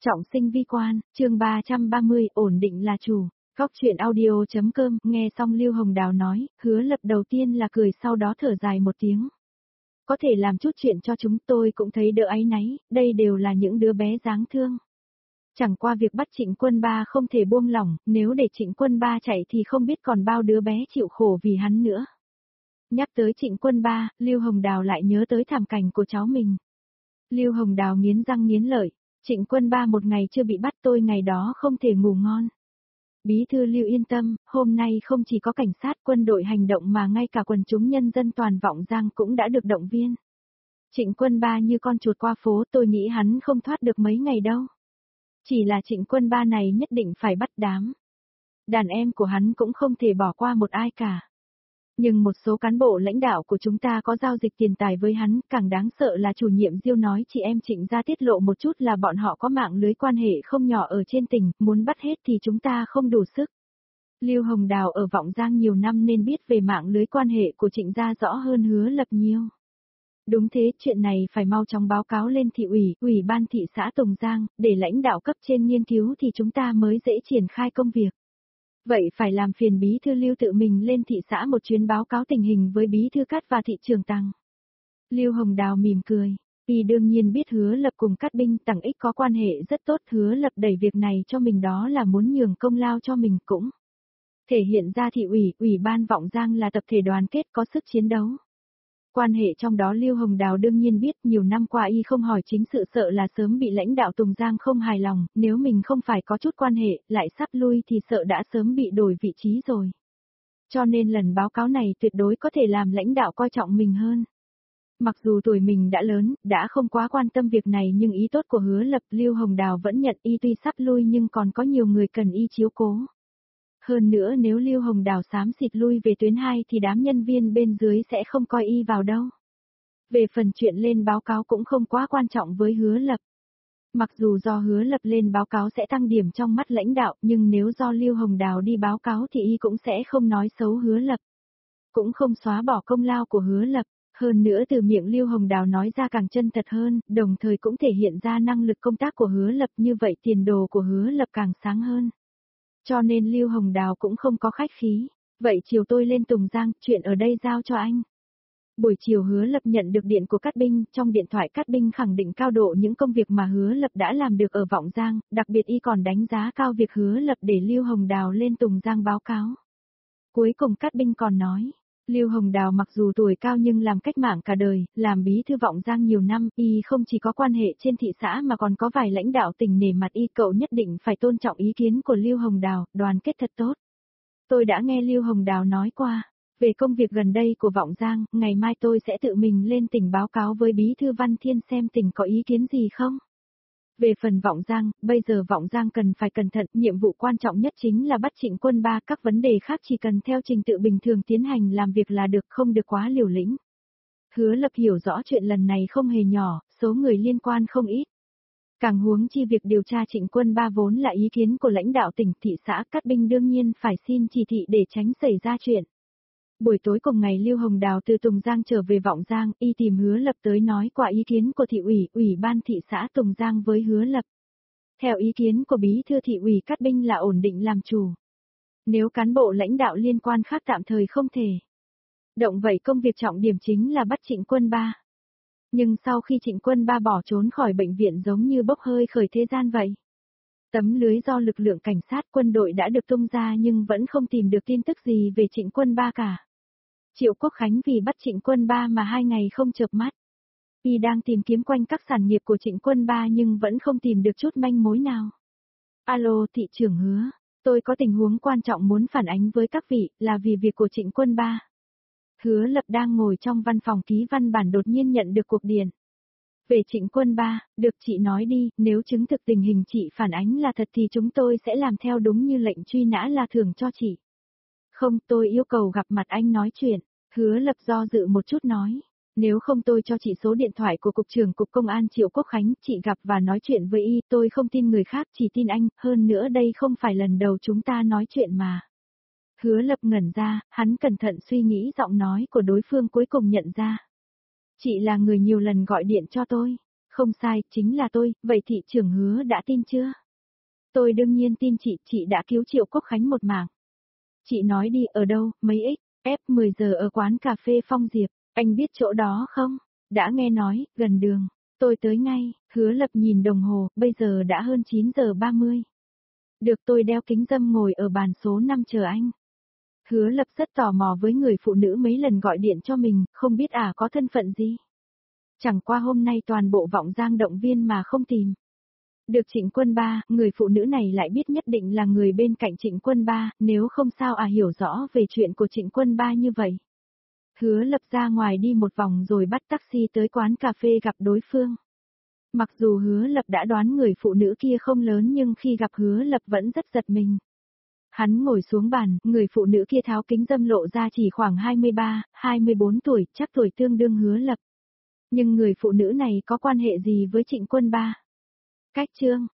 Trọng sinh vi quan, chương 330, ổn định là chủ. Góc chuyện audio.com, nghe xong Lưu Hồng Đào nói, Hứa Lập đầu tiên là cười sau đó thở dài một tiếng. Có thể làm chút chuyện cho chúng tôi cũng thấy đỡ áy náy, đây đều là những đứa bé đáng thương. Chẳng qua việc bắt Trịnh Quân Ba không thể buông lỏng, nếu để Trịnh Quân Ba chạy thì không biết còn bao đứa bé chịu khổ vì hắn nữa. Nhắc tới Trịnh Quân Ba, Lưu Hồng Đào lại nhớ tới thảm cảnh của cháu mình. Lưu Hồng Đào nghiến răng nghiến lợi. Trịnh Quân Ba một ngày chưa bị bắt tôi ngày đó không thể ngủ ngon. Bí thư Lưu yên tâm, hôm nay không chỉ có cảnh sát quân đội hành động mà ngay cả quần chúng nhân dân toàn Vọng Giang cũng đã được động viên. Trịnh Quân Ba như con chuột qua phố, tôi nghĩ hắn không thoát được mấy ngày đâu. Chỉ là Trịnh Quân Ba này nhất định phải bắt đám. Đàn em của hắn cũng không thể bỏ qua một ai cả. Nhưng một số cán bộ lãnh đạo của chúng ta có giao dịch tiền tài với hắn, càng đáng sợ là chủ nhiệm Diêu nói chị em Trịnh ra tiết lộ một chút là bọn họ có mạng lưới quan hệ không nhỏ ở trên tỉnh, muốn bắt hết thì chúng ta không đủ sức. Lưu Hồng Đào ở Vọng Giang nhiều năm nên biết về mạng lưới quan hệ của Trịnh gia rõ hơn Hứa Lập nhiều. Đúng thế, chuyện này phải mau chóng báo cáo lên thị ủy, ủy ban thị xã Tùng Giang, để lãnh đạo cấp trên nghiên cứu thì chúng ta mới dễ triển khai công việc. Vậy phải làm phiền bí thư Lưu tự mình lên thị xã một chuyến báo cáo tình hình với bí thư Cát và thị trưởng Tăng. Lưu Hồng Đào mỉm cười, y đương nhiên biết Hứa Lập cùng Cát Binh Tăng Ích có quan hệ rất tốt, Hứa Lập đẩy việc này cho mình đó là muốn nhường công lao cho mình cũng. Thể hiện ra thị ủy, ủy ban Vọng Giang là tập thể đoàn kết có sức chiến đấu. Quan hệ trong đó Lưu Hồng Đào đương nhiên biết, nhiều năm qua y không hỏi chính sự sợ là sớm bị lãnh đạo Tùng Giang không hài lòng, nếu mình không phải có chút quan hệ, lại sắp lui thì sợ đã sớm bị đổi vị trí rồi. Cho nên lần báo cáo này tuyệt đối có thể làm lãnh đạo coi trọng mình hơn. Mặc dù tuổi mình đã lớn, đã không quá quan tâm việc này nhưng ý tốt của Hứa Lập Lưu Hồng Đào vẫn nhận y tuy sắp lui nhưng còn có nhiều người cần y chiếu cố. Hơn nữa nếu Lưu Hồng Đào xám xịt lui về tuyến 2 thì đám nhân viên bên dưới sẽ không coi y vào đâu. Về phần chuyện lên báo cáo cũng không quá quan trọng với Hứa Lập. Mặc dù do Hứa Lập lên báo cáo sẽ tăng điểm trong mắt lãnh đạo nhưng nếu do Lưu Hồng Đào đi báo cáo thì y cũng sẽ không nói xấu Hứa Lập. Cũng không xóa bỏ công lao của Hứa Lập. Hơn nữa từ miệng Lưu Hồng Đào nói ra càng chân thật hơn, đồng thời cũng thể hiện ra năng lực công tác của Hứa Lập, như vậy tiền đồ của Hứa Lập càng sáng hơn. Cho nên Lưu Hồng Đào cũng không có khách khí. Vậy chiều tôi lên Tùng Giang, chuyện ở đây giao cho anh. Buổi chiều Hứa Lập nhận được điện của Cát Binh, trong điện thoại Cát Binh khẳng định cao độ những công việc mà Hứa Lập đã làm được ở Vọng Giang, đặc biệt y còn đánh giá cao việc Hứa Lập để Lưu Hồng Đào lên Tùng Giang báo cáo. Cuối cùng Cát Binh còn nói, Lưu Hồng Đào mặc dù tuổi cao nhưng làm cách mạng cả đời, làm bí thư Vọng Giang nhiều năm, y không chỉ có quan hệ trên thị xã mà còn có vài lãnh đạo tỉnh nể mặt y, cậu nhất định phải tôn trọng ý kiến của Lưu Hồng Đào, đoàn kết thật tốt. Tôi đã nghe Lưu Hồng Đào nói qua, về công việc gần đây của Vọng Giang, ngày mai tôi sẽ tự mình lên tỉnh báo cáo với bí thư Văn Thiên xem tỉnh có ý kiến gì không. Về phần Vọng Giang, bây giờ Vọng Giang cần phải cẩn thận, nhiệm vụ quan trọng nhất chính là bắt Trịnh Quân Ba, các vấn đề khác chỉ cần theo trình tự bình thường tiến hành làm việc là được, không được quá liều lĩnh. Hứa Lập hiểu rõ chuyện lần này không hề nhỏ, số người liên quan không ít. Càng huống chi việc điều tra Trịnh Quân Ba vốn là ý kiến của lãnh đạo tỉnh, thị xã, Cát Binh đương nhiên phải xin chỉ thị để tránh xảy ra chuyện. Buổi tối cùng ngày Lưu Hồng Đào từ Tùng Giang trở về Vọng Giang, y tìm Hứa Lập tới nói qua ý kiến của thị ủy, ủy ban thị xã Tùng Giang với Hứa Lập. Theo ý kiến của bí thư thị ủy Cát Binh là ổn định làm chủ. Nếu cán bộ lãnh đạo liên quan khác tạm thời không thể động, vậy công việc trọng điểm chính là bắt Trịnh Quân Ba. Nhưng sau khi Trịnh Quân Ba bỏ trốn khỏi bệnh viện giống như bốc hơi khỏi thế gian vậy. Tấm lưới do lực lượng cảnh sát quân đội đã được tung ra nhưng vẫn không tìm được tin tức gì về Trịnh Quân Ba cả. Triệu Quốc Khánh vì bắt Trịnh Quân Ba mà 2 ngày không chợp mắt. Y đang tìm kiếm quanh các sản nghiệp của Trịnh Quân Ba nhưng vẫn không tìm được chút manh mối nào. Alo, thị trưởng Hứa, tôi có tình huống quan trọng muốn phản ánh với các vị, là vì việc của Trịnh Quân Ba. Hứa Lập đang ngồi trong văn phòng ký văn bản đột nhiên nhận được cuộc điện. Về Trịnh Quân Ba, được chị nói đi, nếu chứng thực tình hình chị phản ánh là thật thì chúng tôi sẽ làm theo đúng như lệnh truy nã là thưởng cho chị. Không, tôi yêu cầu gặp mặt anh nói chuyện. Hứa Lập do dự một chút nói. Nếu không tôi cho chị số điện thoại của Cục trưởng Cục Công an Triệu Quốc Khánh, chị gặp và nói chuyện với y, tôi không tin người khác, chỉ tin anh, hơn nữa đây không phải lần đầu chúng ta nói chuyện mà. Hứa Lập ngẩn ra, hắn cẩn thận suy nghĩ giọng nói của đối phương cuối cùng nhận ra. Chị là người nhiều lần gọi điện cho tôi. Không sai, chính là tôi, vậy thị trưởng Hứa đã tin chưa? Tôi đương nhiên tin chị đã cứu Triệu Quốc Khánh một mạng. Chị nói đi, ở đâu, mấy F 10 giờ ở quán cà phê Phong Diệp, anh biết chỗ đó không? Đã nghe nói, gần đường. Tôi tới ngay, Hứa Lập nhìn đồng hồ, bây giờ đã hơn 9 giờ 30. Được, tôi đeo kính râm ngồi ở bàn số 5 chờ anh. Hứa Lập rất tò mò với người phụ nữ mấy lần gọi điện cho mình, không biết có thân phận gì. Chẳng qua hôm nay toàn bộ vọng giang động viên mà không tìm. Được Trịnh Quân Ba, người phụ nữ này lại biết nhất định là người bên cạnh Trịnh Quân Ba, nếu không sao hiểu rõ về chuyện của Trịnh Quân Ba như vậy. Hứa Lập ra ngoài đi một vòng rồi bắt taxi tới quán cà phê gặp đối phương. Mặc dù Hứa Lập đã đoán người phụ nữ kia không lớn nhưng khi gặp Hứa Lập vẫn rất giật mình. Hắn ngồi xuống bàn, người phụ nữ kia tháo kính râm lộ ra chỉ khoảng 23, 24 tuổi, chắc tuổi tương đương Hứa Lập. Nhưng người phụ nữ này có quan hệ gì với Trịnh Quân Ba? Cách chương